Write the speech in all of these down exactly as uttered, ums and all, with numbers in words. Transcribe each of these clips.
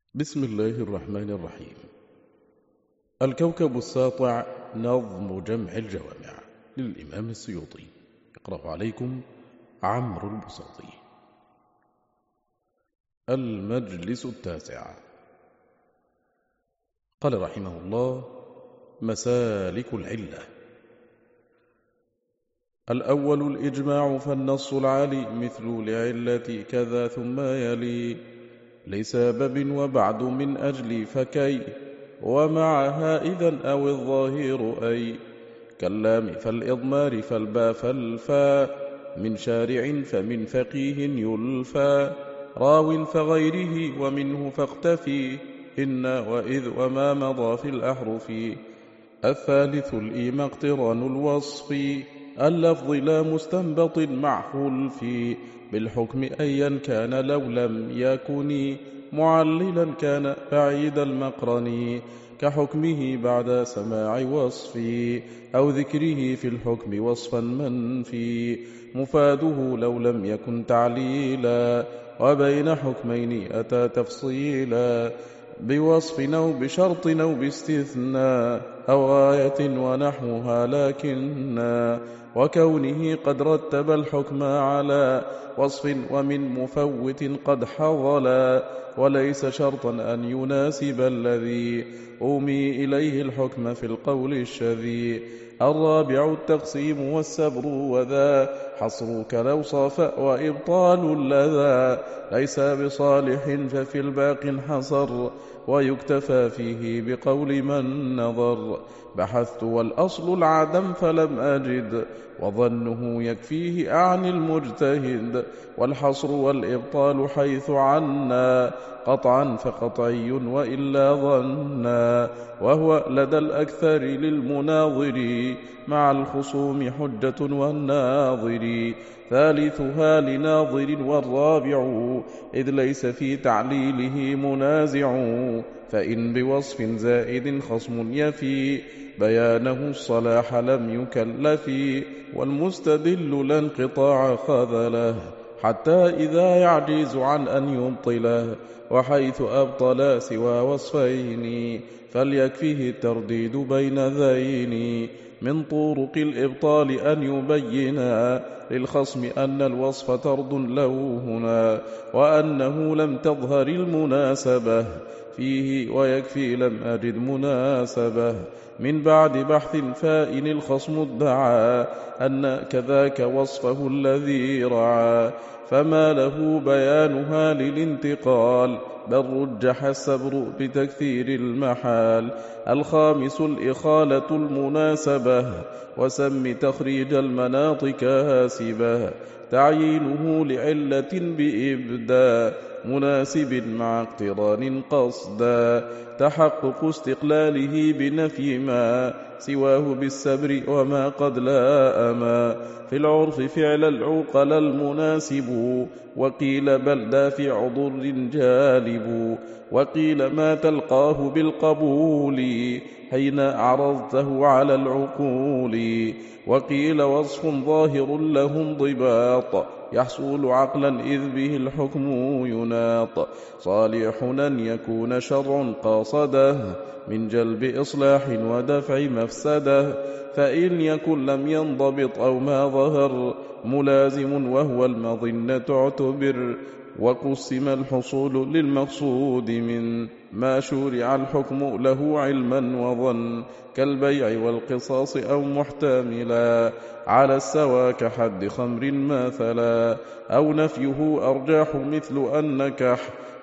بسم الله الرحمن الرحيم. الكوكب الساطع نظم جمع الجوامع للإمام السيوطي، يقرأ عليكم عمرو البساطي. المجلس التاسع. قال رحمه الله: مسالك العلة. الأول الإجماع، فالنص العالي مثل لعلة كذا ثم يلي لسبب وبعد من أجل فكي ومعها إذن أو الظاهر أي كاللام فالإضمار فالبا فالفا من شارع فمن فقيه يلفى راو فغيره ومنه فاقتفي إن وإذ وما مضى في الأحرف. الثالث الإيم اقتران الوصف اللفظ لا مستنبط مع خلف بالحكم أيا كان لو لم يكن معللا كان بعيد المقرن كحكمه بعد سماع وصف أو ذكره في الحكم وصفا منفي مفاده لو لم يكن تعليلا وبين حكمين أتى تفصيلا بوصف أو بشرط أو باستثناء أو غاية ونحوها لكنا وكونه قد رتب الحكم على وصف ومن مفوت قد حضلا وليس شرطا أن يناسب الذي أومي إليه الحكم في القول الشذي. الرابع التقسيم والسبر وذا حصرك لو صاف وإبطال اللذا ليس بصالح ففي الباق حصر ويكتفى فيه بقول من نظر. بحثت والأصل العدم فلم أجد وظنه يكفيه أعني المجتهد والحصر والإبطال حيث عنا قطعا فقطعي وإلا ظنا وهو لدى الأكثر للمناظر مع الخصوم حجة والناظر. ثالثها لناظر والرابع إذ ليس في تعليله منازع فإن بوصف زائد خصم يفي بيانه الصلاح لم يكلف والمستدل لا انقطاع خذله حتى إذا يعجز عن أن يبطله وحيث أبطل سوى وصفين فليكفيه الترديد بين ذين من طرق الإبطال أن يبينا للخصم أن الوصف طرد له هنا وأنه لم تظهر المناسبة فيه ويكفي لم أجد مناسبة من بعد بحث فائن الخصم ادعى أن كذاك وصفه الذي رعى فما له بيانها للانتقال بل رجح السبر بتكثير المحال. الخامس الإخالة المناسبة وسم تخريج المناط كاسبة تعيينه لعلة بإبداء مناسب مع اقتران قصدا تحقق استقلاله بنفي ما سواه بالسبر وما قد لاءما في العرف فعل العقل المناسب وقيل بل دافع ضر جالب وقيل ما تلقاه بالقبول حين عرضته على العقول وقيل وصف ظاهر له انضباط يحصل عقلا إذ به الحكم يناط صالح أن يكون شرع قاصده من جلب إصلاح ودفع مفسده فإن يكن لم ينضبط أو ما ظهر ملازم وهو المظنة تعتبر وقسم الحصول للمقصود من ما شورع الحكم له علما وظن كالبيع والقصاص أو محتملا على السوى كحد خمر مثلا أو نفيه أرجاح مثل النكح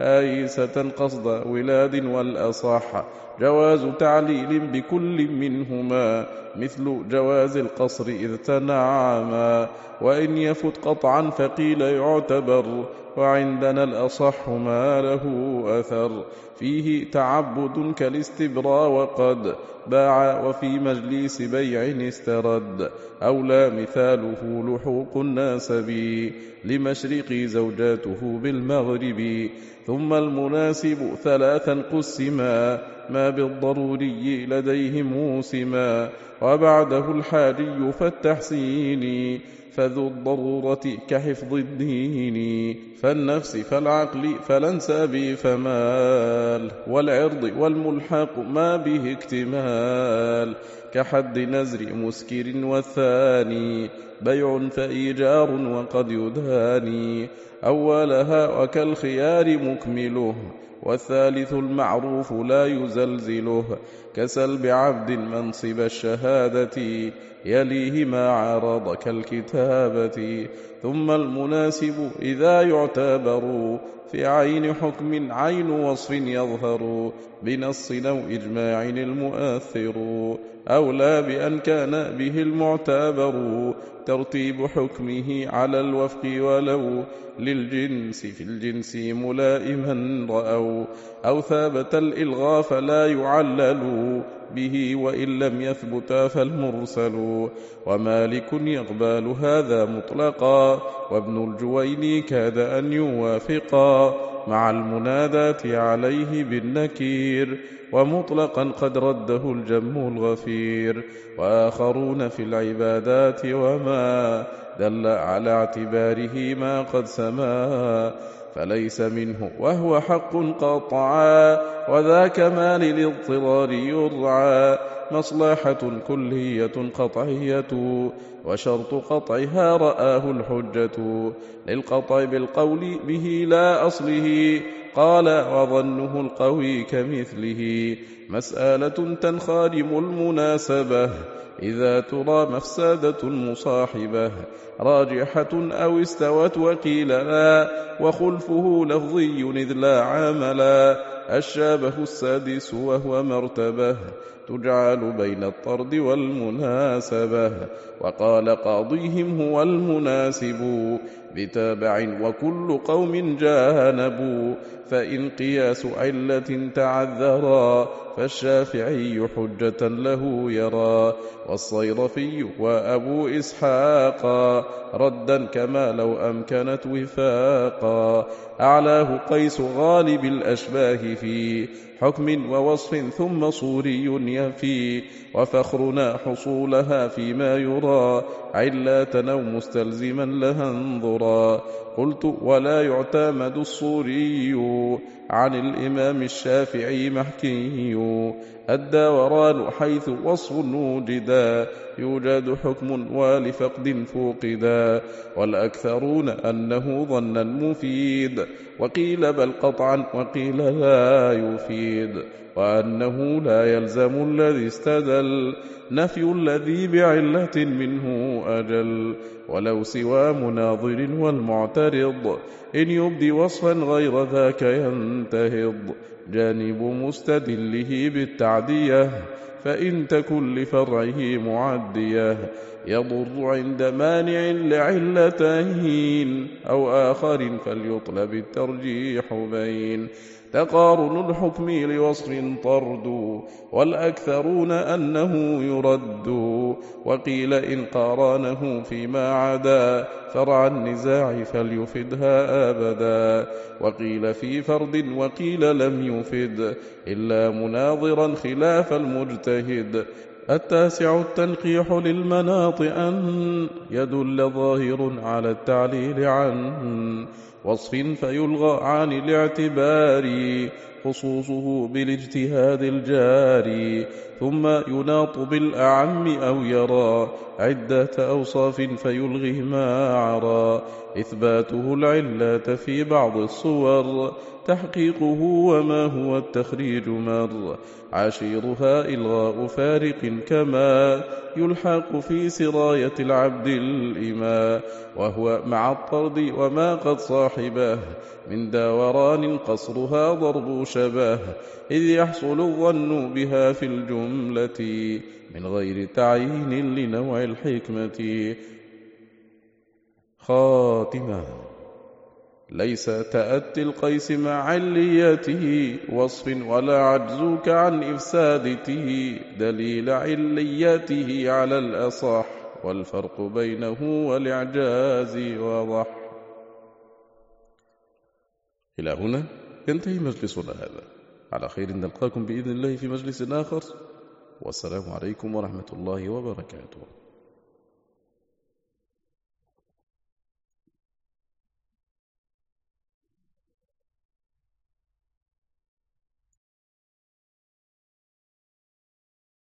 آيسة قصد ولاد والأصح جواز تعليل بكل منهما مثل جواز القصر إذ تنعما وإن يفت قطعا فقيل يعتبر وعندنا الأصح ما له أثر فيه تعبد كالاستبرا وقد باع وفي مجلس بيع استرد أولى مثاله لحوق الناسب لمشرق زوجاته بالمغرب. ثم المناسب ثلاثا قسما ما بالضروري لديه موسما، وبعده الحاجي فالتحسين، فذو الضرورة كحفظ الدين، فالنفس فالعقل فالانساب فمال، والعرض والملحق ما به اكتمال، كحد نزر مسكر والثاني بيع فإيجار وقد يداني، أولها وكالخيار مكمله، والثالث المعروف لا يزلزله، كسلب عبد منصب الشهادة يليه ما عارض كالكتابة، ثم المناسب إذا يعتبر في عين حكم عين وصف يظهر، بنص أو إجماع المؤثر، أولى بأن كان به المعتبر، ترتيب حكمه على الوفق ولو للجنس في الجنس ملائما رأوا، أو ثابت الإلغاء فلا يعلل به، وإن لم يثبت فالمرسل، ومالك يقبل هذا مطلقا، وابن الجويني كاد أن يوافقا، مع المنادات عليه بالنكير، ومطلقا قد رده الجم الغفير، وآخرون في العبادات وما دل على اعتباره ما قد سما، فليس منه وهو حق قطعا، وذاك ما للاضطرار يرعى، مصلحة كلية قطعية، وشرط قطعها رآه الحجة، للقطع بالقول به لا أصله، قال وظنه القوي كمثله، مسألة تنخادم المناسبة، إذا ترى مفسدة المصاحبة، راجحة أو استوت وقيل لا، وخلفه لفظي إذ لا عاملا، الشابه السادس وهو مرتبة، تجعل بين الطرد والمناسبة، وقال قاضيهم هو المناسب، بتابع وكل قوم جانبوا، فإن قياس علة تعذرا، فالشافعي حجة له يرى، والصيرفي وأبو إسحاقا ردا كما لو أمكنت وفاقا، أعلاه قيس غالب الأشباه في حكم ووصف ثم صوري يفي، وفخرنا حصولها فيما يرى، علة أو مستلزما لها انظرا، قلت ولا يعتمد الصوري عن الإمام الشافعي محكي، الدوران حيث وصف وجدا، يوجد حكم ولفقد فوقدا، والأكثرون أنه ظنا مفيد، وقيل بل قطعا وقيل لا يفيد، وأنه لا يلزم الذي استدل، نفي الذي بعلة منه أجل، ولو سوى مناظر والمعترض، إن يبدي وصفا غير ذاك ينتهض، جانب مستدله بالتعدية، فإن تكن لفرعه معدية، يضر عند مانع لعلتين أو آخر، فليطلب الترجيح بين، تقارن الحكم لوصف طرد، والأكثرون أنه يرد، وقيل إن قارنه فيما عدا فرع النزاع فليفدها أبدا، وقيل في فرد وقيل لم يفد إلا مناظرا خلاف المجتهد، التاسع التنقيح للمناط أن يدل ظاهر على التعليل عن وصف فيلغى عن الاعتبار، خصوصه بالاجتهاد الجاري، ثم يناط بالأعم أو يرى عدة أوصاف فيلغي ما عرى، إثباته العلة في بعض الصور، تحقيقه وما هو التخريج مر، عشيرها إلغاء فارق كما يلحق في سراية العبد الإماء، وهو مع الطرد وما قد صاحبه من دوران قصرها ضرب شبه، إذ يحصل الظن بها في الجملة من غير تعيين لنوع الحكمة. خاتمة. ليس تأتي القيس مع عليته وصف ولا عجزك عن إفسادته، دليل عليته على الأصح، والفرق بينه والإعجاز واضح. إلى هنا ينتهي مجلسنا هذا، على خير نلقاكم بإذن الله في مجلس آخر، والسلام عليكم ورحمة الله وبركاته.